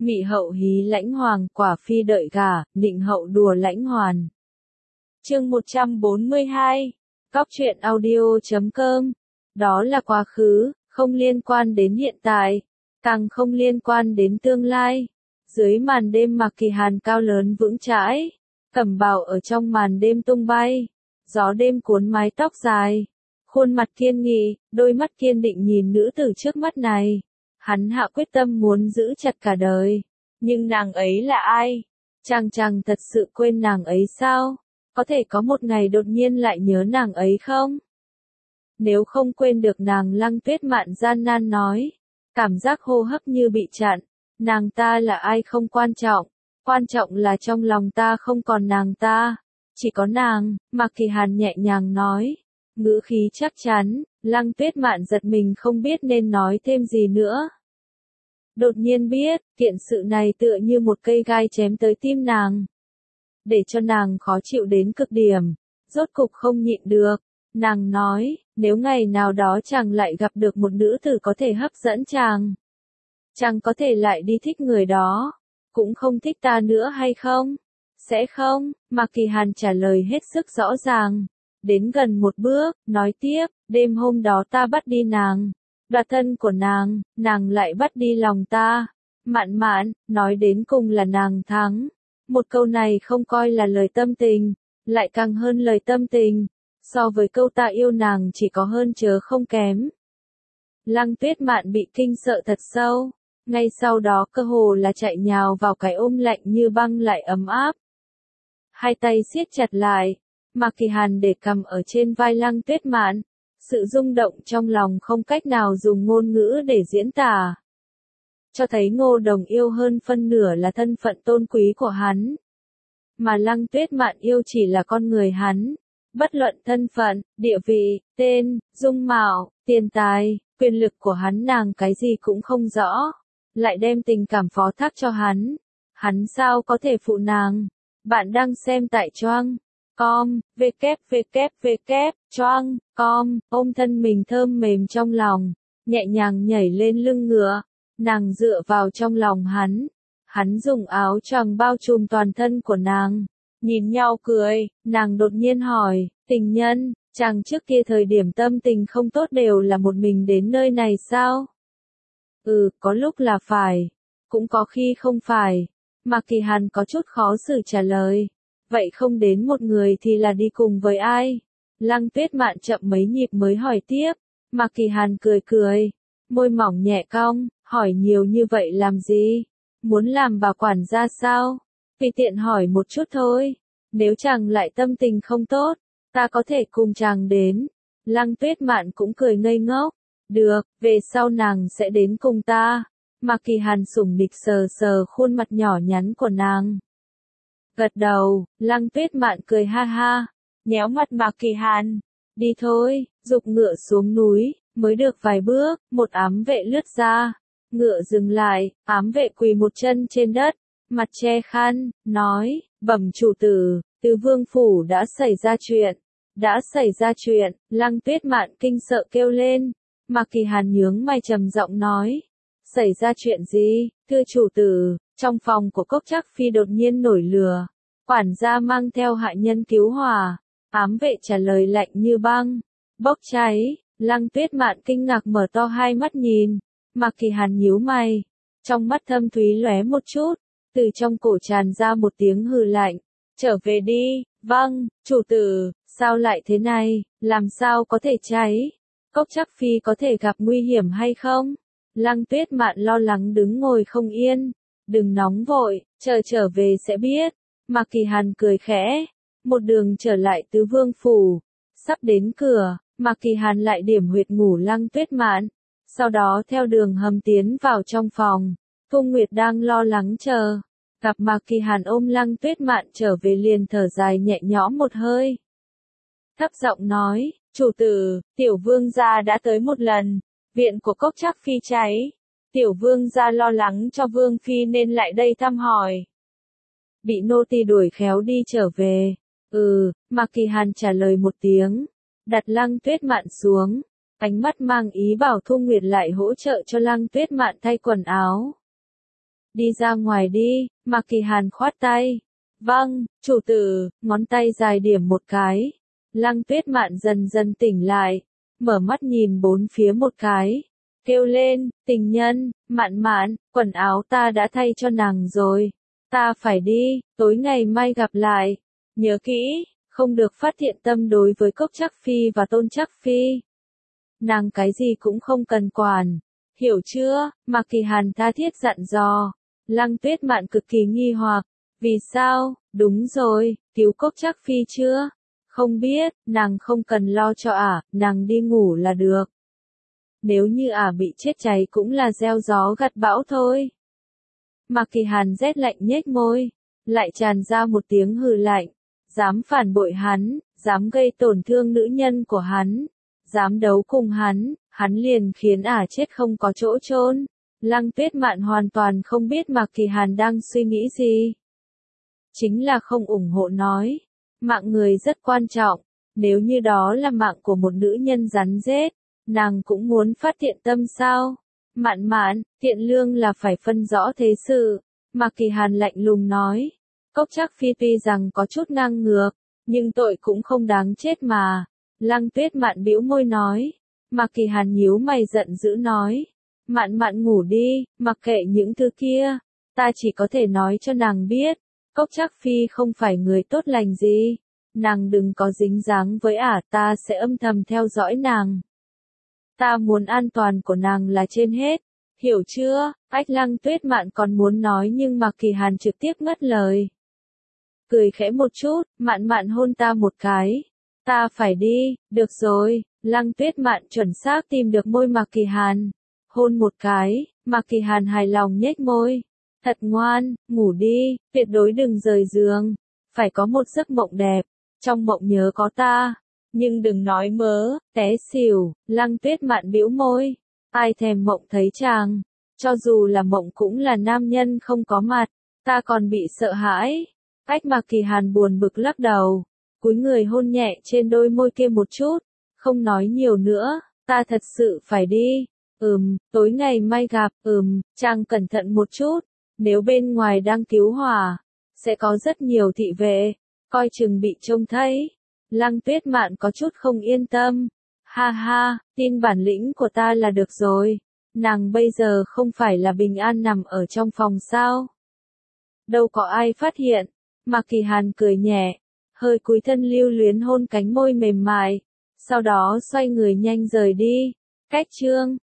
Mị hậu hí lãnh hoàng, quả phi đợi gả, nịnh hậu đùa lãnh hoàn. Chương 142. Cóc truyện audio.com. Đó là quá khứ, không liên quan đến hiện tại, càng không liên quan đến tương lai. Dưới màn đêm Mạc Kỳ Hàn cao lớn vững chãi, cẩm bào ở trong màn đêm tung bay, gió đêm cuốn mái tóc dài, khuôn mặt kiên nghị, đôi mắt kiên định nhìn nữ tử trước mắt này. Hắn hạ quyết tâm muốn giữ chặt cả đời. Nhưng nàng ấy là ai? Chàng thật sự quên nàng ấy sao? Có thể có một ngày đột nhiên lại nhớ nàng ấy không? Nếu không quên được nàng, Lăng Tuyết Mạn gian nan nói. Cảm giác hô hấp như bị chặn. Nàng ta là ai không quan trọng. Quan trọng là trong lòng ta không còn nàng ta. Chỉ có nàng, Mạc Kỳ Hàn nhẹ nhàng nói. Ngữ khí chắc chắn, Lăng Tuyết Mạn giật mình không biết nên nói thêm gì nữa. Đột nhiên biết, kiện sự này tựa như một cây gai chém tới tim nàng. Để cho nàng khó chịu đến cực điểm. Rốt cục không nhịn được. Nàng nói, nếu ngày nào đó chàng lại gặp được một nữ tử có thể hấp dẫn chàng. Chàng có thể lại đi thích người đó. Cũng không thích ta nữa hay không? Sẽ không, Mạc Kỳ Hàn trả lời hết sức rõ ràng. Đến gần một bước, nói tiếp, đêm hôm đó ta bắt đi nàng. Đoạt thân của nàng lại bắt đi lòng ta. Mạn Mạn, nói đến cùng là nàng thắng. Một câu này không coi là lời tâm tình, lại càng hơn lời tâm tình. So với câu ta yêu nàng chỉ có hơn chớ không kém. Lăng Tuyết Mạn bị kinh sợ thật sâu. Ngay sau đó cơ hồ là chạy nhào vào cái ôm lạnh như băng lại ấm áp. Hai tay siết chặt lại. Mạc Kỳ Hàn để cầm ở trên vai Lăng Tuyết Mạn. Sự rung động trong lòng không cách nào dùng ngôn ngữ để diễn tả. Cho thấy Ngô Đồng yêu hơn phân nửa là thân phận tôn quý của hắn. Mà Lăng Tuyết Mạn yêu chỉ là con người hắn. Bất luận thân phận, địa vị, tên, dung mạo, tiền tài, quyền lực của hắn, nàng cái gì cũng không rõ. Lại đem tình cảm phó thác cho hắn. Hắn sao có thể phụ nàng? Bạn đang xem tại Choang.com, www.choang.com, ôm thân mình thơm mềm trong lòng, nhẹ nhàng nhảy lên lưng ngựa, nàng dựa vào trong lòng hắn. Hắn dùng áo choàng bao trùm toàn thân của nàng, nhìn nhau cười, nàng đột nhiên hỏi, tình nhân, chàng trước kia thời điểm tâm tình không tốt đều là một mình đến nơi này sao? Có lúc là phải, cũng có khi không phải. Mạc Kỳ Hàn có chút khó xử trả lời. Vậy không đến một người thì là đi cùng với ai? Lăng Tuyết Mạn chậm mấy nhịp mới hỏi tiếp. Mạc Kỳ Hàn cười, môi mỏng nhẹ cong, hỏi nhiều như vậy làm gì? Muốn làm bà quản gia sao? Tùy tiện hỏi một chút thôi. Nếu chàng lại tâm tình không tốt, ta có thể cùng chàng đến. Lăng Tuyết Mạn cũng cười ngây ngốc. Được, về sau nàng sẽ đến cùng ta. Mạc Kỳ Hàn sủng nịch sờ sờ khuôn mặt nhỏ nhắn của nàng. Gật đầu, Lăng Tuyết Mạn cười ha ha, nhéo mặt Mạc Kỳ Hàn. Đi thôi, giục ngựa xuống núi, mới được vài bước, một ám vệ lướt ra. Ngựa dừng lại, ám vệ quỳ một chân trên đất, mặt che khăn, nói, bẩm chủ tử, Từ Vương phủ đã xảy ra chuyện. Đã xảy ra chuyện, Lăng Tuyết Mạn kinh sợ kêu lên. Mạc Kỳ Hàn nhướng mày trầm giọng nói. Xảy ra chuyện gì, thưa chủ tử? Trong phòng của Cốc Trác Phi đột nhiên nổi lửa. Quản gia mang theo hạ nhân cứu hỏa. Ám vệ trả lời lạnh như băng. Bốc cháy. Lăng Tuyết Mạn kinh ngạc mở to hai mắt nhìn. Mạc Kỳ Hàn nhíu mày. Trong mắt thâm thúy lóe một chút. Từ trong cổ tràn ra một tiếng hừ lạnh. Trở về đi. Vâng, chủ tử. Sao lại thế này? Làm sao có thể cháy? Cốc Trác Phi có thể gặp nguy hiểm hay không? Lăng Tuyết Mạn lo lắng đứng ngồi không yên. Đừng nóng vội, chờ trở về sẽ biết. Mạc Kỳ Hàn cười khẽ. Một đường trở lại Tứ Vương phủ. Sắp đến cửa, Mạc Kỳ Hàn lại điểm huyệt ngủ Lăng Tuyết Mạn. Sau đó theo đường hầm tiến vào trong phòng. Thu Nguyệt đang lo lắng chờ. Gặp Mạc Kỳ Hàn ôm Lăng Tuyết Mạn trở về liền thở dài nhẹ nhõm một hơi. Thấp giọng nói, chủ tử, tiểu vương gia đã tới một lần. Viện của Cốc Trác Phi cháy. Tiểu vương gia lo lắng cho vương phi nên lại đây thăm hỏi. Bị nô tỳ đuổi khéo đi trở về. Mạc Kỳ Hàn trả lời một tiếng. Đặt Lăng Tuyết Mạn xuống. Ánh mắt mang ý bảo Thu Nguyệt lại hỗ trợ cho Lăng Tuyết Mạn thay quần áo. đi ra ngoài đi, Mạc Kỳ Hàn khoát tay. Vâng, chủ tử, ngón tay dài điểm một cái. Lăng Tuyết Mạn dần dần tỉnh lại, mở mắt nhìn bốn phía một cái, kêu lên, tình nhân, Mạn Mạn, quần áo ta đã thay cho nàng rồi. Ta phải đi, tối ngày mai gặp lại. Nhớ kỹ, không được phát hiện tâm đối với Cốc Trác Phi và Tôn Trác Phi. Nàng cái gì cũng không cần quản. Hiểu chưa? Mạc Kỳ Hàn tha thiết dặn dò. Lăng Tuyết Mạn cực kỳ nghi hoặc. Vì sao? Đúng rồi, cứu Cốc Trác Phi chưa? Không biết, nàng không cần lo cho nàng đi ngủ là được. Nếu như bị chết cháy cũng là gieo gió gặt bão thôi. Mạc Kỳ Hàn rét lạnh nhếch môi, lại tràn ra một tiếng hừ lạnh. Dám phản bội hắn, dám gây tổn thương nữ nhân của hắn, dám đấu cùng hắn liền khiến chết không có chỗ chôn. Lăng Tuyết Mạn hoàn toàn không biết Mạc Kỳ Hàn đang suy nghĩ gì. Chính là không ủng hộ nói. Mạng người rất quan trọng, nếu như đó là mạng của một nữ nhân rắn rết, nàng cũng muốn phát thiện tâm sao? Mạn Mạn, thiện lương là phải phân rõ thế sự. Mạc Kỳ Hàn lạnh lùng nói. Cốc Trác Phi tuy rằng có chút ngang ngược, nhưng tội cũng không đáng chết mà. Lăng Tuyết Mạn bĩu môi nói. Mạc Kỳ Hàn nhíu mày giận dữ nói. Mạn Mạn ngủ đi, mặc kệ những thứ kia. Ta chỉ có thể nói cho nàng biết. Cốc Trác Phi không phải người tốt lành gì. Nàng đừng có dính dáng với ta sẽ âm thầm theo dõi nàng. Ta muốn an toàn của nàng là trên hết. Hiểu chưa? Lăng Tuyết Mạn còn muốn nói nhưng Mạc Kỳ Hàn trực tiếp ngắt lời. Cười khẽ một chút, Mạn Mạn hôn ta một cái. Ta phải đi, được rồi. Lăng Tuyết Mạn chuẩn xác tìm được môi Mạc Kỳ Hàn. Hôn một cái, Mạc Kỳ Hàn hài lòng nhếch môi. Thật ngoan, ngủ đi, tuyệt đối đừng rời giường. Phải có một giấc mộng đẹp. Trong mộng nhớ có ta. Nhưng đừng nói mớ, té xỉu. Lăng Tuyết Mạn bĩu môi. Ai thèm mộng thấy chàng. Cho dù là mộng cũng là nam nhân không có mặt. Ta còn bị sợ hãi. Mạc Kỳ Hàn buồn bực lắc đầu. Cúi người hôn nhẹ trên đôi môi kia một chút. Không nói nhiều nữa. Ta thật sự phải đi. Tối ngày mai gặp. Chàng cẩn thận một chút. Nếu bên ngoài đang cứu hỏa, sẽ có rất nhiều thị vệ, coi chừng bị trông thấy. Lăng Tuyết Mạn có chút không yên tâm. Ha ha, tin bản lĩnh của ta là được rồi. Nàng bây giờ không phải là bình an nằm ở trong phòng sao? Đâu có ai phát hiện. Mạc Kỳ Hàn cười nhẹ, hơi cúi thân lưu luyến hôn cánh môi mềm mại, sau đó xoay người nhanh rời đi. Cách chương